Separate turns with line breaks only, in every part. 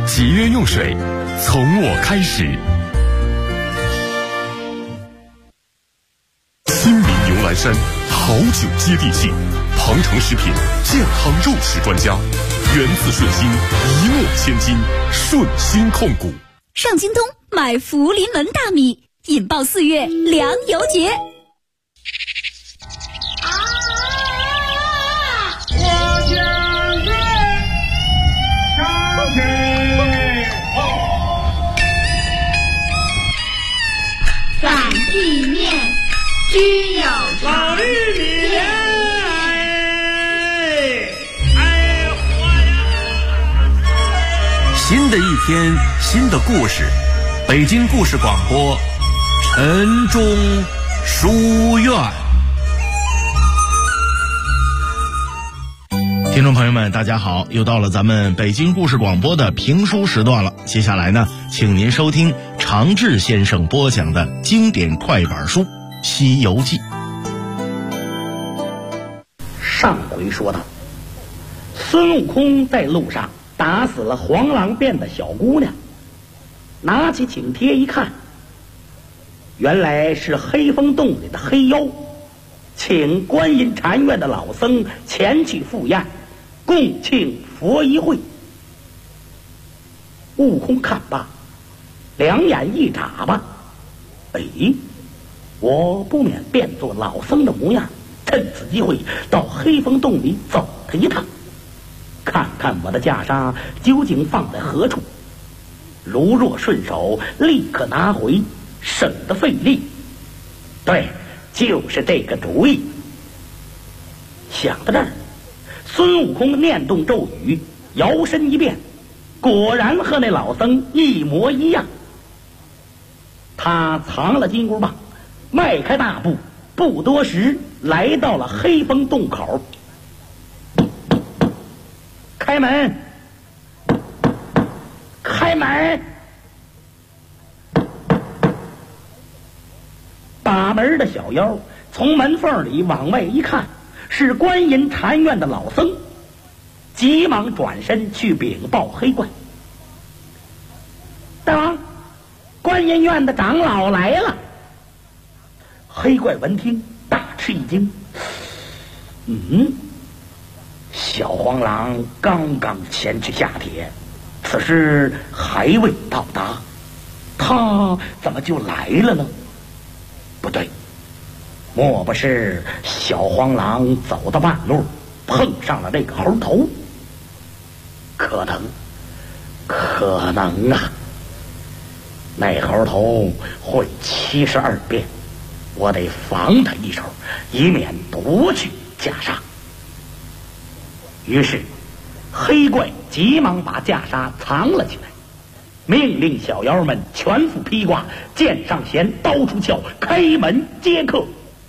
节约用水，从我开始。新民牛栏山好酒接地气，庞城食品健康肉食专家，源自顺心，一诺千金，顺心控股。
上京东买福临门大米，引爆4月粮油节。
散地面居有
老玉米，
新的一天，新的故事，北京故事广播，晨钟书院。听众朋友们，大家好，又到了咱们北京故事广播的评书时段了。接下来呢，请您收听常志先生播讲的经典快板书《西游记》。
上回说到，孙悟空在路上打死了黄狼变的小姑娘，拿起请帖一看，原来是黑风洞里的黑妖，请观音禅院的老僧前去赴宴，共庆佛一会。悟空看罢，两眼一眨巴，我不免变作老僧的模样，趁此机会到黑风洞里走他一趟，看看我的袈裟究竟放在何处，如若顺手立刻拿回，省得费力。对，就是这个主意。想到这儿，孙悟空念动咒语，摇身一变，果然和那老僧一模一样。他藏了金箍棒，迈开大步，不多时来到了黑风洞口。开门！开门！把门的小妖从门缝里往外一看，是观音禅院的老僧，急忙转身去禀报黑怪：大王，观音院的长老来了。黑怪闻听大吃一惊，小黄狼刚刚前去下帖，此时还未到达，他怎么就来了呢？不对，莫不是小黄狼走到半路碰上了这个猴头？可能啊！那猴头会72变，我得防他一手，以免夺去袈裟。于是黑怪急忙把袈裟藏了起来，命令小妖们全副披挂，剑上弦，刀出鞘，开门接客。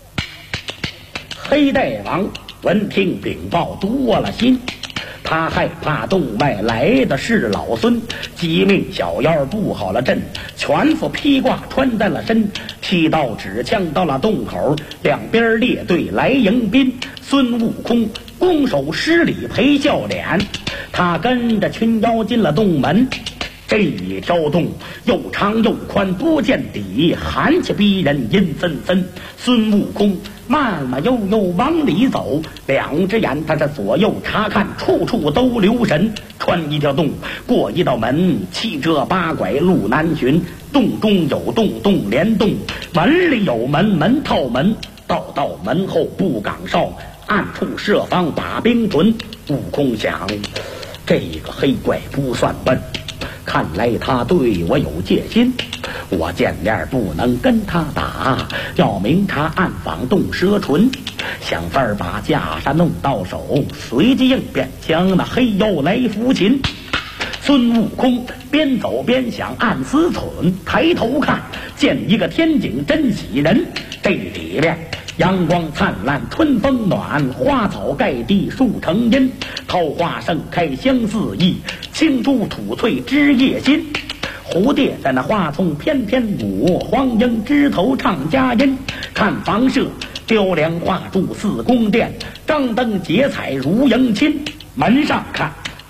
黑大王闻听禀报，多了心，他害怕洞外来的是老孙，急命小妖布好了阵，全副披挂穿在了身，剃刀指枪到了洞口，两边列队来迎宾。孙悟空拱手施礼陪笑脸，他跟着群妖进了洞门。这一条洞又长又宽，不见底，寒气逼人，阴森森。孙悟空慢慢悠悠往里走，两只眼他的左右查看，处处都留神。穿一条洞，过一道门，七折八拐路难寻。洞中有洞，洞连洞；门里有门，门套门。道门后不岗哨，暗处设防把兵准。悟空想，这个黑怪不算笨，看来他对我有戒心，我见面不能跟他打，要明察暗访动蛇唇，想法儿把袈裟弄到手，随机应变，将那黑妖来扶擒。孙悟空边走边想，暗思忖，抬头看见一个天井真喜人，这里边阳光灿烂，春风暖，花草盖地，树成荫，桃花盛开香四溢，青珠吐翠枝叶新。蝴蝶在那花丛翩翩舞，黄莺枝头唱佳音。看房舍雕梁画柱似宫殿，张灯结彩如迎亲。门上看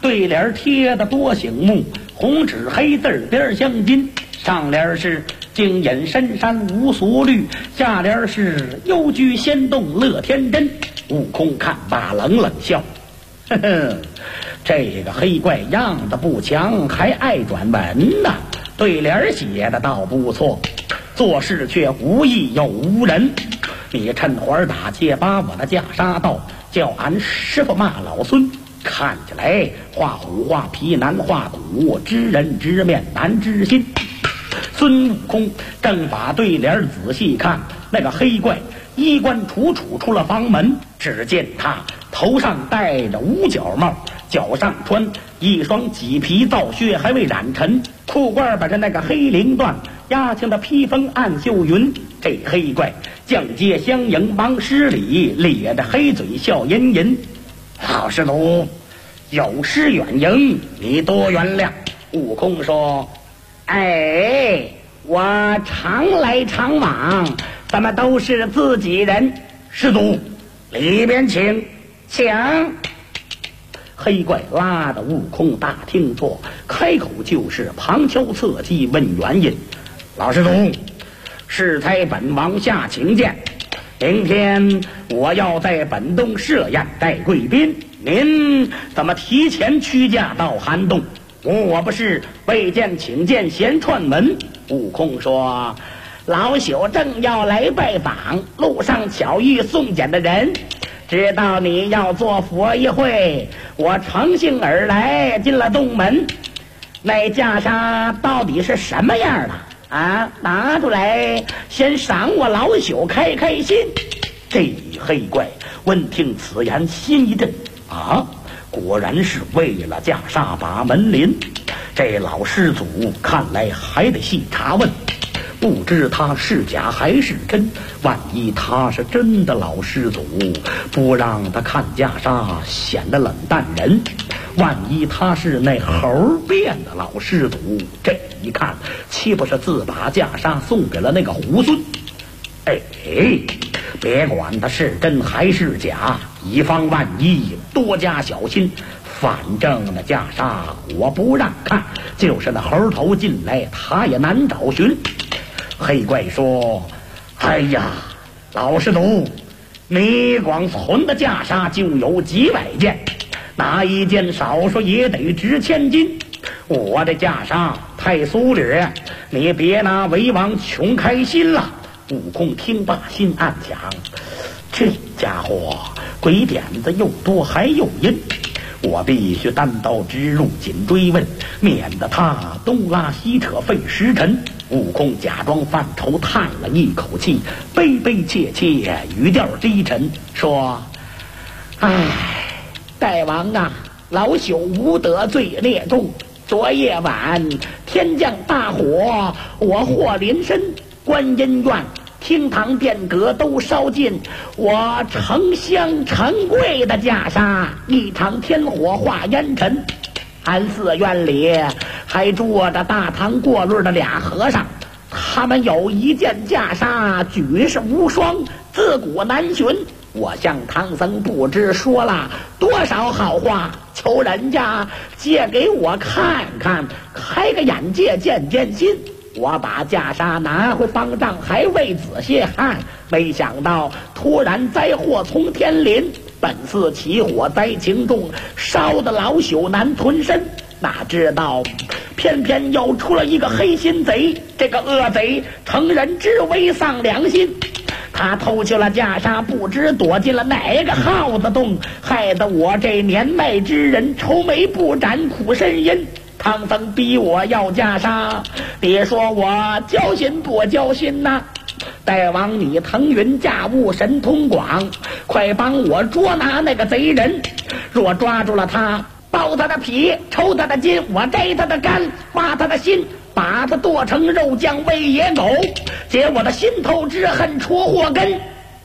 对联贴得多醒目，红纸黑字边相近。上联是静隐深山无所虑，下联是幽居仙洞乐天真。悟空看罢冷冷笑，呵呵，这个黑怪样子不强，还爱转文呢。对联写的倒不错，做事却无义又无人。你趁火打劫把我的袈裟盗，叫俺师傅骂老孙，看起来画虎画皮难画骨，知人知面难知心。孙悟空正把对联仔细看，那个黑怪衣冠楚楚出了房门，只见他头上戴着五角帽，脚上穿一双麂皮皂靴，还未染尘，裤褂把着那个黑绫缎，压青的披风暗绣云。这黑怪将街相迎，忙施礼，咧着黑嘴笑吟吟。老师徒，有失远迎，你多原谅。悟空说，哎，我常来常往，咱们都是自己人。师祖，里边请。请。黑怪拉的悟空大听错，开口就是旁敲侧击问原因。老师徒，适才本王下请见。明天我要在本洞设宴待贵宾，您怎么提前驱驾到寒洞？我不是未见请见闲串门。悟空说，老朽正要来拜访，路上巧遇宋简的人，知道你要做佛一会，我乘兴而来，进了洞门。那袈裟到底是什么样的啊？拿出来先赏我老朽开开心。这黑怪闻听此言，心一震，啊，果然是为了袈裟把门临。这老施主看来还得细查问，不知他是假还是真。万一他是真的老施主，不让他看袈裟显得冷淡人。万一他是那猴变的老施主，这一看岂不是自把袈裟送给了那个猢狲？哎，别管他是真还是假，以防万一，多加小心。反正那袈裟我不让看，就是那猴头进来他也难找寻。黑怪说，哎呀，老施主，你光存的袈裟就有几百件，哪一件少说也得值千金。我的袈裟太粗略，你别拿为王穷开心了。悟空听罢心暗想，这家伙鬼点子又多还又阴，我必须单刀直入紧追问，免得他东拉西扯费时辰。悟空假装犯愁，叹了一口气，悲悲切切，语调低沉说，唉，大王啊，老朽无德罪孽重，昨夜晚天降大火，我祸临身，观音院厅堂殿阁都烧尽，我成香成贵的袈裟一场天火化烟尘。俺寺院里还住着大唐过路的俩和尚，他们有一件袈裟举世无双，自古难寻。我向唐僧不知说了多少好话，求人家借给我看看，开个眼界见见心。我把袈裟拿回方丈，还未仔细看，没想到突然灾祸从天临，本寺起火灾情重，烧得老朽难吞身。哪知道偏偏又出了一个黑心贼，这个恶贼乘人之危丧良心，他偷去了袈裟，不知躲进了哪个耗子洞，害得我这年迈之人愁眉不展，苦呻吟。唐僧逼我要袈裟，别说我交心不交心呐。大王你腾云驾雾神通广，快帮我捉拿那个贼人。若抓住了他，剥他的皮，抽他的筋，我摘他的肝，挖他的心，把他剁成肉酱喂野狗，解我的心头之恨，除祸根。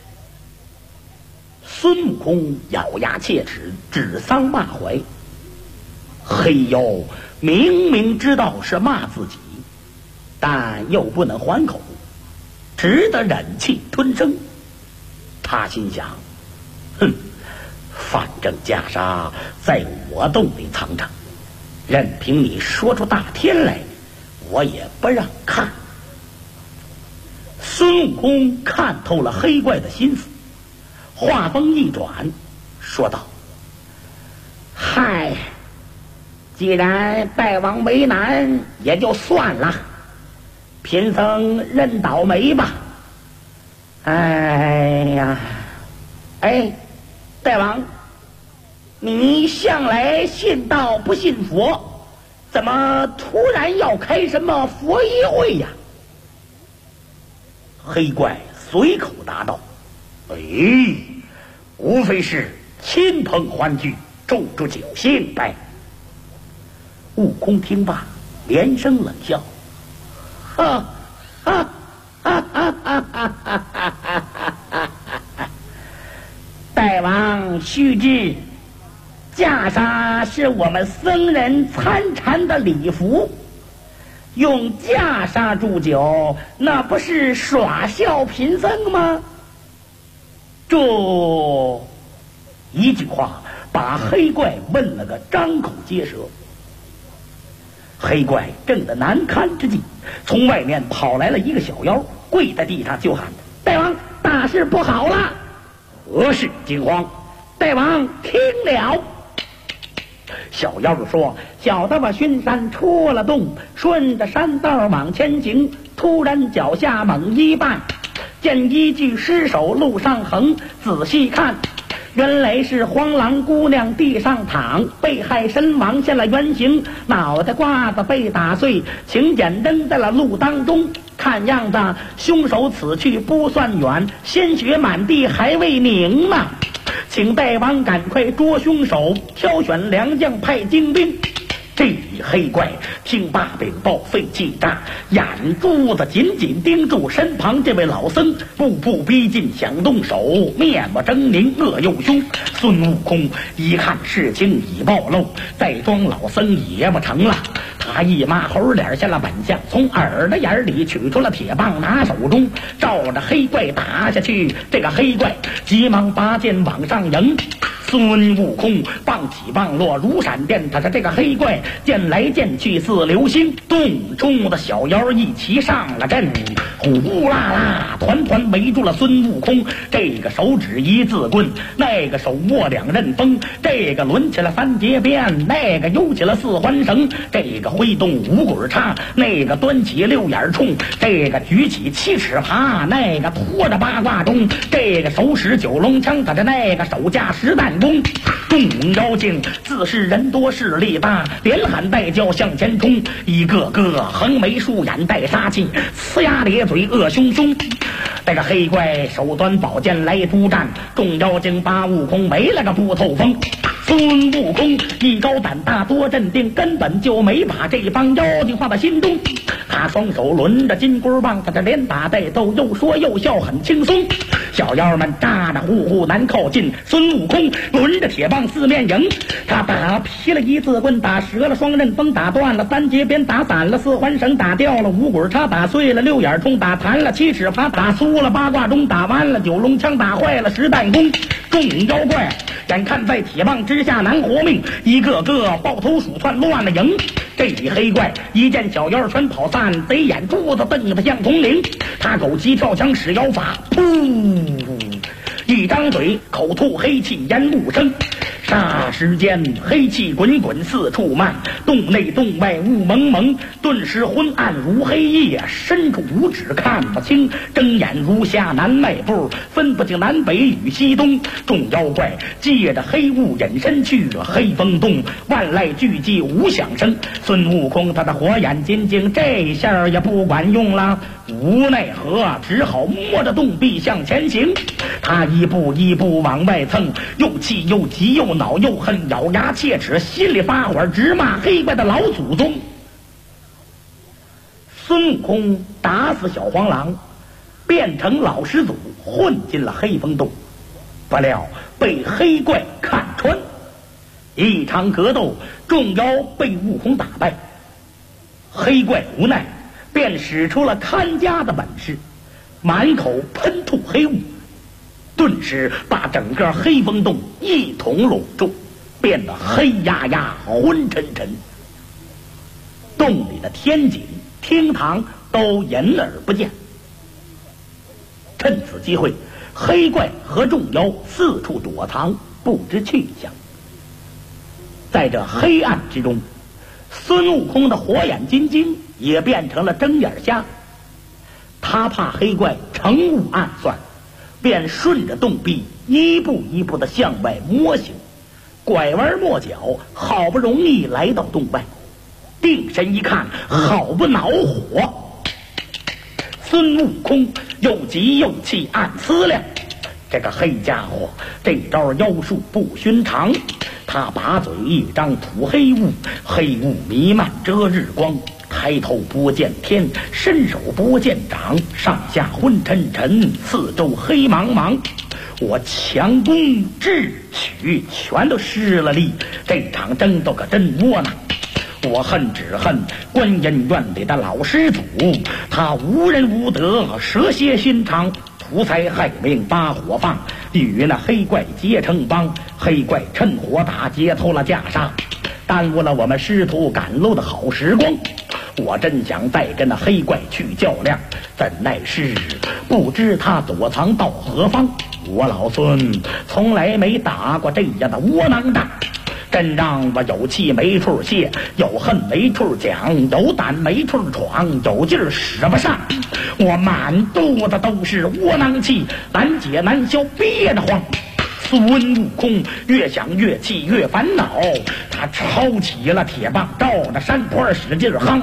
孙悟空咬牙切齿，指桑骂槐。嘿呦，明明知道是骂自己，但又不能还口，只得忍气吞声。他心想，哼， 反正袈裟在我洞里藏着，任凭你说出大天来，我也不让看。孙悟空看透了黑怪的心思，话锋一转，说道：嗨，既然大王为难，也就算了，贫僧认倒霉吧。哎呀，哎，大王，你向来信道不信佛，怎么突然要开什么佛医会呀？黑怪随口答道：哎，无非是亲朋欢聚，助助酒兴呗。悟空听罢，连声冷笑：哈哈哈哈哈哈哈哈！大王须知，袈裟是我们僧人参禅的礼服，用袈裟祝酒，那不是耍笑贫僧吗？这一句话把黑怪问了个张口结舌。黑怪正在难堪之际，从外面跑来了一个小妖，跪在地上就喊：大王，大事不好了！何事惊慌？大王听了。小妖说：小的我巡山出了洞，顺着山道往前行，突然脚下猛一绊，见一具尸首路上横，仔细看，原来是黄狼姑娘地上躺，被害身亡现了原形，脑袋瓜子被打碎，请柬扔在了路当中。看样子凶手此去不算远，鲜血满地还未宁呢。请大王赶快捉凶手，挑选良将派精兵。这黑怪听罢禀报，肺气炸，眼珠子紧紧盯住身旁这位老僧，步步逼近，想动手，面目狰狞，恶又凶。孙悟空一看事情已暴露，再装老僧也不成了。他一抹猴脸下了本相，从耳朵眼里取出了铁棒，拿手中照着黑怪打下去。这个黑怪急忙拔剑往上迎，孙悟空棒起棒落如闪电，他是这个黑怪剑来剑去似流星，洞中的小妖一齐上了阵，呼啦啦团团围住了孙悟空。这个手指一字棍，那个手握两刃锋，这个抡起了三节鞭，那个悠起了四环绳，这个挥动五滚叉，那个端起六眼冲，这个举起七尺耙，那个拖着八卦钟，这个手使九龙枪，他的那个手架实弹弓。众妖精自是人多势力大，连喊带叫向前冲，一个个横眉竖眼带杀气，呲牙咧嘴恶凶凶。这个黑怪手端宝剑来督战，众妖精把悟空没了个不透风。孙悟空艺高胆大多镇定，根本就没把这帮妖精放在心中。他双手抡着金箍棒，他这连打带斗，又说又笑，很轻松。小妖们咋咋呼呼难靠近，孙悟空抡着铁棒四面迎，他打劈了一字棍，打折了双刃锋，打断了三节鞭，打散了四环绳，打掉了五滚叉，打碎了六眼冲，打弹了七尺耙，打酥了八卦钟，打弯了九龙枪，打坏了十弹弓。众妖怪眼看在铁棒之下难活命，一个个抱头鼠窜乱了营。这黑怪一见小妖全跑散，贼眼珠子瞪得像铜铃，他狗急跳墙使妖法，噗一张嘴口吐黑气烟雾声，霎时间黑气滚滚四处漫，洞内洞外雾蒙蒙，顿时昏暗如黑夜，伸出五指看不清，睁眼如瞎难迈步，分不清南北与西东。众妖怪借着黑雾隐身去，黑风洞万籁俱寂无响声。孙悟空他的火眼金睛这下也不管用了，无奈何只好摸着洞壁向前行。他一步一步往外蹭，又气又急又恼又恨，咬牙切齿，心里发火，直骂黑怪的老祖宗。孙悟空打死小黄狼，变成老始祖，混进了黑风洞，不料被黑怪看穿，一场格斗，众妖被悟空打败。黑怪无奈，便使出了看家的本事，满口喷吐黑雾。 顿时把整个黑风洞一同笼住，变得黑压压、昏沉沉。洞里的天井、厅堂都隐而不见。趁此机会，黑怪和众妖四处躲藏，不知去向。在这黑暗之中，孙悟空的火眼金睛也变成了睁眼瞎。他怕黑怪乘误暗算，便顺着洞壁一步一步地向外摸行，拐弯抹角，好不容易来到洞外。定神一看，好不恼火。孙悟空又急又气，暗思量：这个黑家伙这招妖术不寻常。他把嘴一张，吐黑雾，黑雾弥漫遮日光，抬头不见天，伸手不见掌，上下昏沉沉，四周黑茫茫。我强攻智取全都失了力，这场争斗可真窝囊。我恨只恨观音院里的老师祖，他无仁无德，蛇蝎心肠，图财害命，发火棒，与那黑怪结成帮。黑怪趁火打劫，偷了袈裟，耽误了我们师徒赶路的好时光。我真想再跟那黑怪去较量，怎奈是不知他躲藏到何方。我老孙从来没打过这样的窝囊仗，真让我有气没处泄，有恨没处讲，有胆没处闯，有劲儿使不上。我满肚子都是窝囊气，难解难消，憋得慌。孙悟空越想越气，越烦恼，他抄起了铁棒，照着山坡使劲夯。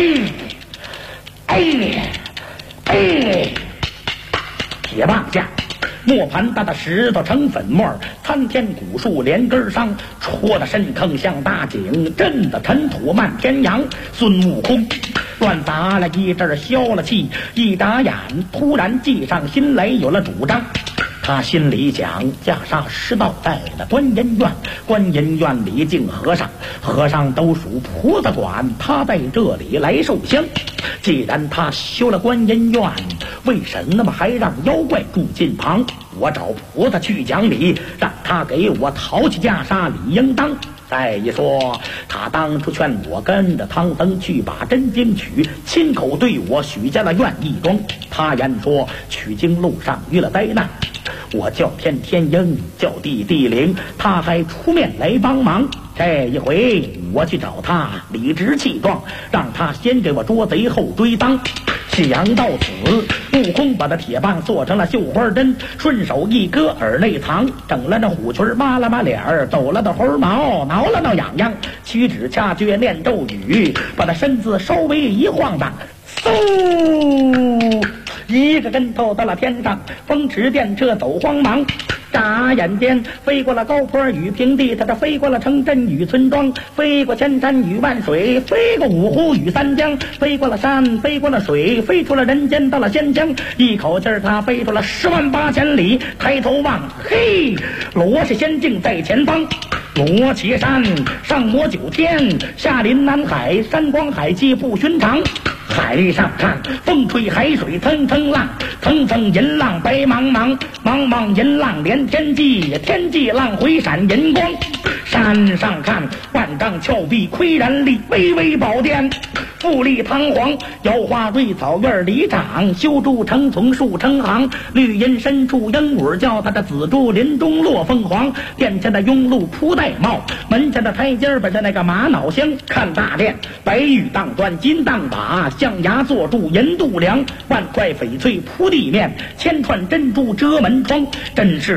铁棒下磨盘大的石头成粉末，参天古树连根伤，戳的深坑像大井，震得尘土漫天扬。孙悟空乱砸了一阵，消了气，一眨眼突然计上心来，有了主张。他心里想，袈裟师道在了观音院，观音院里敬和尚，和尚都属菩萨管，他在这里来受香。既然他修了观音院，为什么还让妖怪住近旁？我找菩萨去讲理，让他给我讨起袈裟，理应当。再一说，他当初劝我跟着唐僧去把真经取，亲口对我许下了愿意装。他言说取经路上遇了灾难，我叫天天鹰，叫地地灵，他还出面来帮忙。这一回我去找他，理直气壮，让他先给我捉贼，后追赃。想到此，悟空把那铁棒做成了绣花针，顺手一割耳内藏，整了那虎裙，扒了扒脸儿，抖了抖猴毛，挠了挠痒痒，屈指掐诀念咒语，把那身子稍微一晃荡，嗖，一个跟头到了天上，风驰电掣走慌忙。眨眼间飞过了高坡与平地，他这飞过了城镇与村庄，飞过千山与万水，飞过五湖与三江，飞过了山，飞过了水，飞出了人间，到了仙乡。一口气儿他飞出了10万8千里，抬头望，嘿，罗氏仙境在前方。罗岐山上摩9天，下临南海，山光海气不寻常。海上看，风吹海水腾腾浪，层层银浪白茫茫，茫茫银浪连天际，天际浪回闪银光。山上看，万丈峭壁岿然立，巍巍宝殿富丽堂皇，摇花瑞草院里长，修筑成丛树成行，绿荫深处鹦鹉叫，他的紫竹林中落凤凰。殿前的庸碌铺玳瑁，门前的台阶本着那个玛瑙香。看大殿，白玉当端金当把，象牙做柱银度梁，万块翡翠铺地面，千串珍珠遮门窗，真是